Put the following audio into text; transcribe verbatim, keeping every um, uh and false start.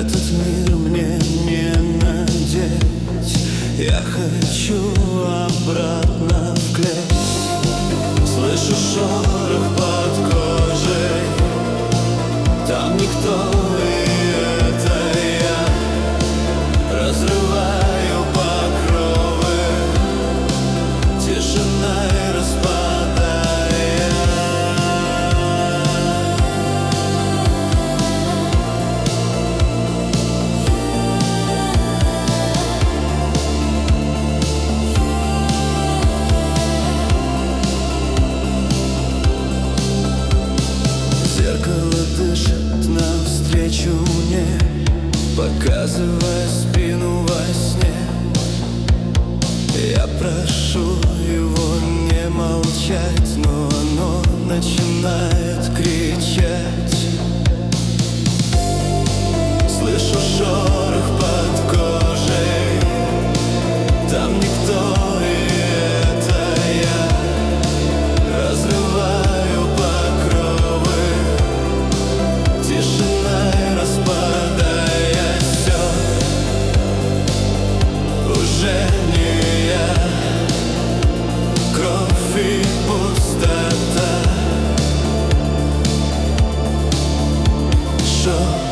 этот мир мне не надеть. Я хочу обратно в клеть. Слышу шорох под кожей, там никто, и это я. Разрываю покровы, тишина и распадая. Зеркало дышит навстречу мне, показывая спину во сне. Я прошу его не молчать, но оно начинает кричать. Слышу шорох под кожей, там никто, и это я. Разрываю покровы, тишина и распадая. Все уже не я, кровь и пустота. Шо